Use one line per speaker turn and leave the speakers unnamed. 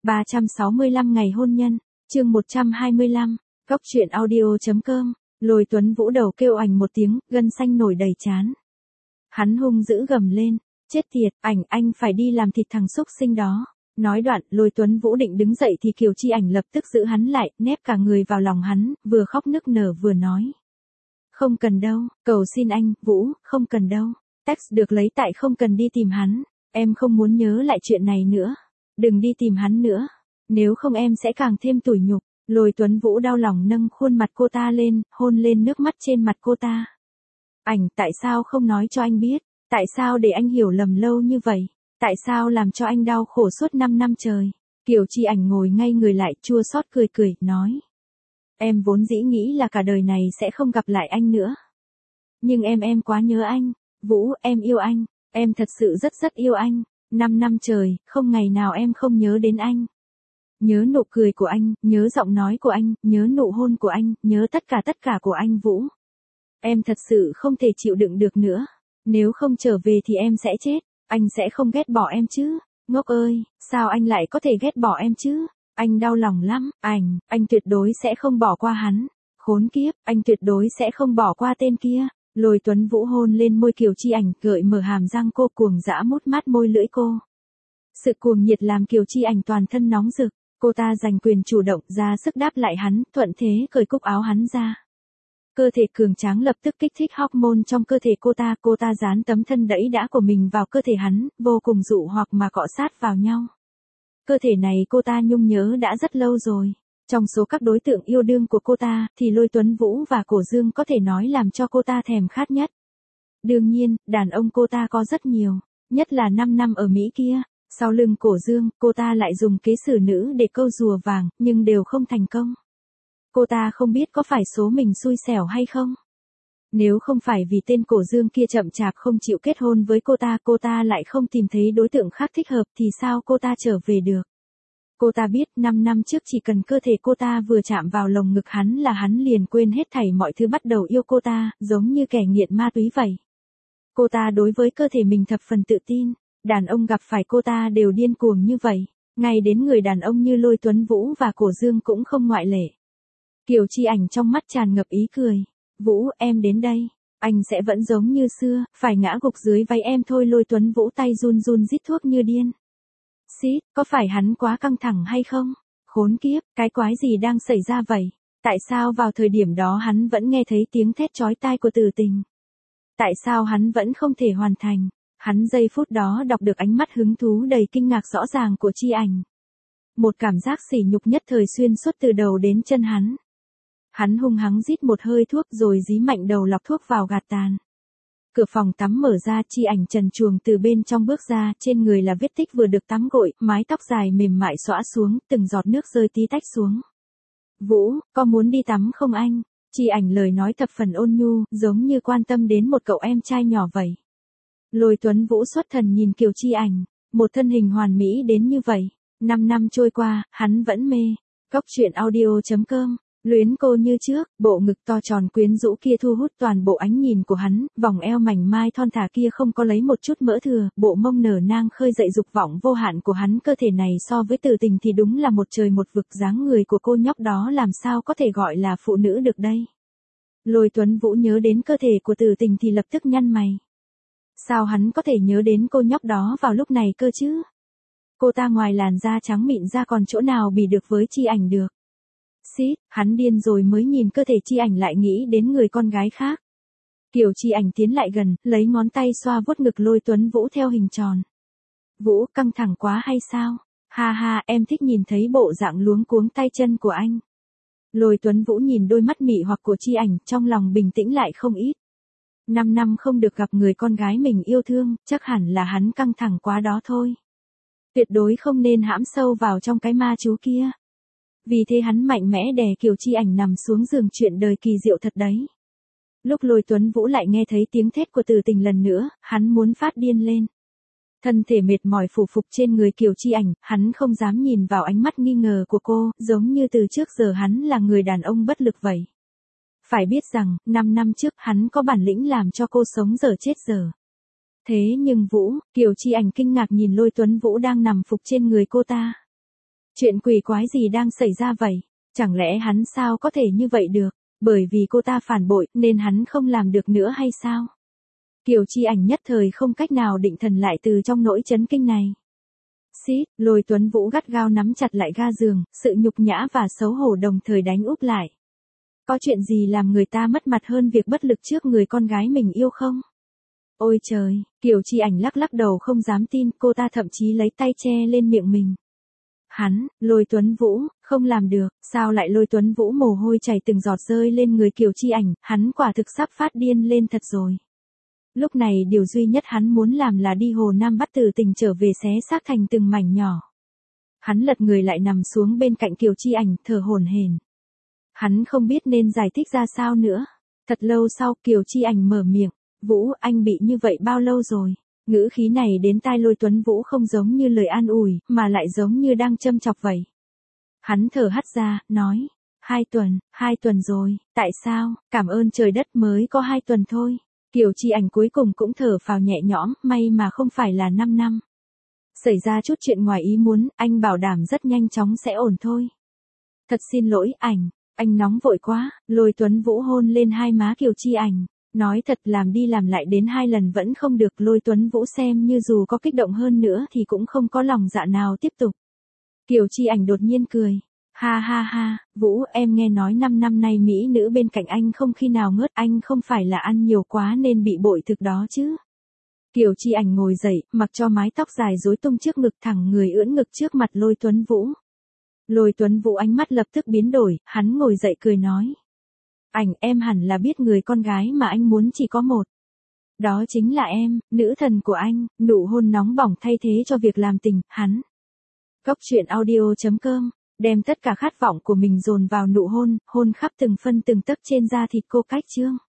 365 ngày hôn nhân, chương 125, Góc truyện audio.com, Lôi Tuấn Vũ đầu kêu ảnh một tiếng, gân xanh nổi đầy trán. Hắn hung dữ gầm lên, chết tiệt, anh phải đi làm thịt thằng xúc sinh đó. Nói đoạn, Lôi Tuấn Vũ định đứng dậy thì Kiều Chi Ảnh lập tức giữ hắn lại, nép cả người vào lòng hắn, vừa khóc nức nở vừa nói. Không cần đâu, cầu xin anh, Vũ, không cần đâu. Text được lấy tại không cần đi tìm hắn, em không muốn nhớ lại chuyện này nữa. Đừng đi tìm hắn nữa, nếu không em sẽ càng thêm tủi nhục. Lôi Tuấn Vũ đau lòng nâng khuôn mặt cô ta lên, hôn lên nước mắt trên mặt cô ta. Ảnh, tại sao không nói cho anh biết? Tại sao để anh hiểu lầm lâu như vậy? Tại sao làm cho anh đau khổ suốt 5 năm trời? Kiều Chi Ảnh ngồi ngay người lại chua xót cười, nói. Em vốn dĩ nghĩ là cả đời này sẽ không gặp lại anh nữa. Nhưng em quá nhớ anh. Vũ, em yêu anh. Em thật sự rất yêu anh. 5 năm trời, không ngày nào em không nhớ đến anh. Nhớ nụ cười của anh, nhớ giọng nói của anh, nhớ nụ hôn của anh, nhớ tất cả của anh Vũ. Em thật sự không thể chịu đựng được nữa. Nếu không trở về thì em sẽ chết. Anh sẽ không ghét bỏ em chứ. Ngốc ơi, sao anh lại có thể ghét bỏ em chứ? Anh đau lòng lắm, anh tuyệt đối sẽ không bỏ qua hắn. Khốn kiếp, anh tuyệt đối sẽ không bỏ qua tên kia. Lôi Tuấn Vũ hôn lên môi Kiều Chi Ảnh, gợi mở hàm răng cô cuồng dã mút mát môi lưỡi cô. Sự cuồng nhiệt làm Kiều Chi Ảnh toàn thân nóng rực, cô ta giành quyền chủ động ra sức đáp lại hắn, thuận thế cởi cúc áo hắn ra. Cơ thể cường tráng lập tức kích thích hormone trong cơ thể cô ta dán tấm thân đẫy đã của mình vào cơ thể hắn, vô cùng dụ hoặc mà cọ sát vào nhau. Cơ thể này cô ta nhung nhớ đã rất lâu rồi. Trong số các đối tượng yêu đương của cô ta, thì Lôi Tuấn Vũ và Cổ Dương có thể nói làm cho cô ta thèm khát nhất. Đương nhiên, đàn ông cô ta có rất nhiều, nhất là 5 năm ở Mỹ kia. Sau lưng Cổ Dương, cô ta lại dùng kế xử nữ để câu rùa vàng, nhưng đều không thành công. Cô ta không biết có phải số mình xui xẻo hay không. Nếu không phải vì tên Cổ Dương kia chậm chạp không chịu kết hôn với cô ta lại không tìm thấy đối tượng khác thích hợp thì sao cô ta trở về được. Cô ta biết 5 năm trước chỉ cần cơ thể cô ta vừa chạm vào lồng ngực hắn là hắn liền quên hết thảy mọi thứ bắt đầu yêu cô ta, giống như kẻ nghiện ma túy vậy. Cô ta đối với cơ thể mình thập phần tự tin, đàn ông gặp phải cô ta đều điên cuồng như vậy, ngay đến người đàn ông như Lôi Tuấn Vũ và Cổ Dương cũng không ngoại lệ. Kiều Chi Ảnh trong mắt tràn ngập ý cười. Vũ, em đến đây, anh sẽ vẫn giống như xưa, phải ngã gục dưới váy em thôi. Lôi Tuấn Vũ tay run rít thuốc như điên. Xít, có phải hắn quá căng thẳng hay không? Khốn kiếp, cái quái gì đang xảy ra vậy? Tại sao vào thời điểm đó hắn vẫn nghe thấy tiếng thét chói tai của Từ Tình? Tại sao hắn vẫn không thể hoàn thành? Hắn giây phút đó đọc được ánh mắt hứng thú đầy kinh ngạc rõ ràng của Chi Ảnh. Một cảm giác sỉ nhục nhất thời xuyên suốt từ đầu đến chân hắn. Hắn hung hăng rít một hơi thuốc rồi dí mạnh đầu lọc thuốc vào gạt tàn. Cửa phòng tắm mở ra, Chi Ảnh trần truồng từ bên trong bước ra, trên người là vết tích vừa được tắm gội, mái tóc dài mềm mại xõa xuống, từng giọt nước rơi tí tách xuống. Vũ, có muốn đi tắm không anh? Chi Ảnh lời nói thập phần ôn nhu, giống như quan tâm đến một cậu em trai nhỏ vậy. Lôi Tuấn Vũ xuất thần nhìn Kiều Chi Ảnh, một thân hình hoàn mỹ đến như vậy. 5 năm trôi qua, hắn vẫn mê. Góc truyện audio.com, luyến cô như trước, bộ ngực to tròn quyến rũ kia thu hút toàn bộ ánh nhìn của hắn, vòng eo mảnh mai thon thả kia không có lấy một chút mỡ thừa, bộ mông nở nang khơi dậy dục vọng vô hạn của hắn. Cơ thể này so với Từ Tình thì đúng là một trời một vực, dáng người của cô nhóc đó làm sao có thể gọi là phụ nữ được đây. Lôi Tuấn Vũ nhớ đến cơ thể của Từ Tình thì lập tức nhăn mày. Sao hắn có thể nhớ đến cô nhóc đó vào lúc này cơ chứ? Cô ta ngoài làn da trắng mịn ra còn chỗ nào bì được với Chi Ảnh được. Xít, hắn điên rồi mới nhìn cơ thể Chi Ảnh lại nghĩ đến người con gái khác. Kiều Chi Ảnh tiến lại gần, lấy ngón tay xoa vuốt ngực Lôi Tuấn Vũ theo hình tròn. Vũ, căng thẳng quá hay sao? Ha ha, em thích nhìn thấy bộ dạng luống cuống tay chân của anh. Lôi Tuấn Vũ nhìn đôi mắt mị hoặc của Chi Ảnh, trong lòng bình tĩnh lại không ít. 5 năm không được gặp người con gái mình yêu thương, chắc hẳn là hắn căng thẳng quá đó thôi. Tuyệt đối không nên hãm sâu vào trong cái ma chú kia. Vì thế hắn mạnh mẽ đè Kiều Chi Ảnh nằm xuống giường, chuyện đời kỳ diệu thật đấy. Lúc Lôi Tuấn Vũ lại nghe thấy tiếng thét của Từ Tình lần nữa, hắn muốn phát điên lên. Thân thể mệt mỏi phủ phục trên người Kiều Chi Ảnh, hắn không dám nhìn vào ánh mắt nghi ngờ của cô, giống như từ trước giờ hắn là người đàn ông bất lực vậy. Phải biết rằng, 5 năm trước hắn có bản lĩnh làm cho cô sống dở chết dở. Thế nhưng Vũ, Kiều Chi Ảnh kinh ngạc nhìn Lôi Tuấn Vũ đang nằm phục trên người cô ta. Chuyện quỷ quái gì đang xảy ra vậy? Chẳng lẽ hắn sao có thể như vậy được? Bởi vì cô ta phản bội nên hắn không làm được nữa hay sao? Kiều Chi Ảnh nhất thời không cách nào định thần lại từ trong nỗi chấn kinh này. Xít, Lôi Tuấn Vũ gắt gao nắm chặt lại ga giường, sự nhục nhã và xấu hổ đồng thời đánh úp lại. Có chuyện gì làm người ta mất mặt hơn việc bất lực trước người con gái mình yêu không? Ôi trời, Kiều Chi Ảnh lắc lắc đầu không dám tin, cô ta thậm chí lấy tay che lên miệng mình. Hắn, Lôi Tuấn Vũ, không làm được, sao lại Lôi Tuấn Vũ mồ hôi chảy từng giọt rơi lên người Kiều Chi Ảnh, hắn quả thực sắp phát điên lên thật rồi. Lúc này điều duy nhất hắn muốn làm là đi Hồ Nam Bắt Tử Tình trở về xé xác thành từng mảnh nhỏ. Hắn lật người lại nằm xuống bên cạnh Kiều Chi Ảnh, thở hổn hển. Hắn không biết nên giải thích ra sao nữa. Thật lâu sau Kiều Chi Ảnh mở miệng, Vũ, anh bị như vậy bao lâu rồi? Ngữ khí này đến tai Lôi Tuấn Vũ không giống như lời an ủi, mà lại giống như đang châm chọc vậy. Hắn thở hắt ra, nói, 2 tuần rồi, tại sao, cảm ơn trời đất mới có 2 tuần thôi. Kiều Chi Ảnh cuối cùng cũng thở phào nhẹ nhõm, may mà không phải là 5 năm. Xảy ra chút chuyện ngoài ý muốn, anh bảo đảm rất nhanh chóng sẽ ổn thôi. Thật xin lỗi, anh nóng vội quá. Lôi Tuấn Vũ hôn lên hai má Kiều Chi Ảnh. Nói thật, làm đi làm lại đến 2 lần vẫn không được. Lôi Tuấn Vũ xem như dù có kích động hơn nữa thì cũng không có lòng dạ nào tiếp tục. Kiều Chi Ảnh đột nhiên cười. Ha ha ha, Vũ, em nghe nói 5 năm nay mỹ nữ bên cạnh anh không khi nào ngớt, anh không phải là ăn nhiều quá nên bị bội thực đó chứ. Kiều Chi Ảnh ngồi dậy, mặc cho mái tóc dài rối tung trước ngực, thẳng người ưỡn ngực trước mặt Lôi Tuấn Vũ. Lôi Tuấn Vũ ánh mắt lập tức biến đổi, hắn ngồi dậy cười nói. Em hẳn là biết người con gái mà anh muốn chỉ có một. Đó chính là em, nữ thần của anh. Nụ hôn nóng bỏng thay thế cho việc làm tình, hắn. Goctruyện audio.com đem tất cả khát vọng của mình dồn vào nụ hôn, hôn khắp từng phân từng tấc trên da thịt cô Cách Trương.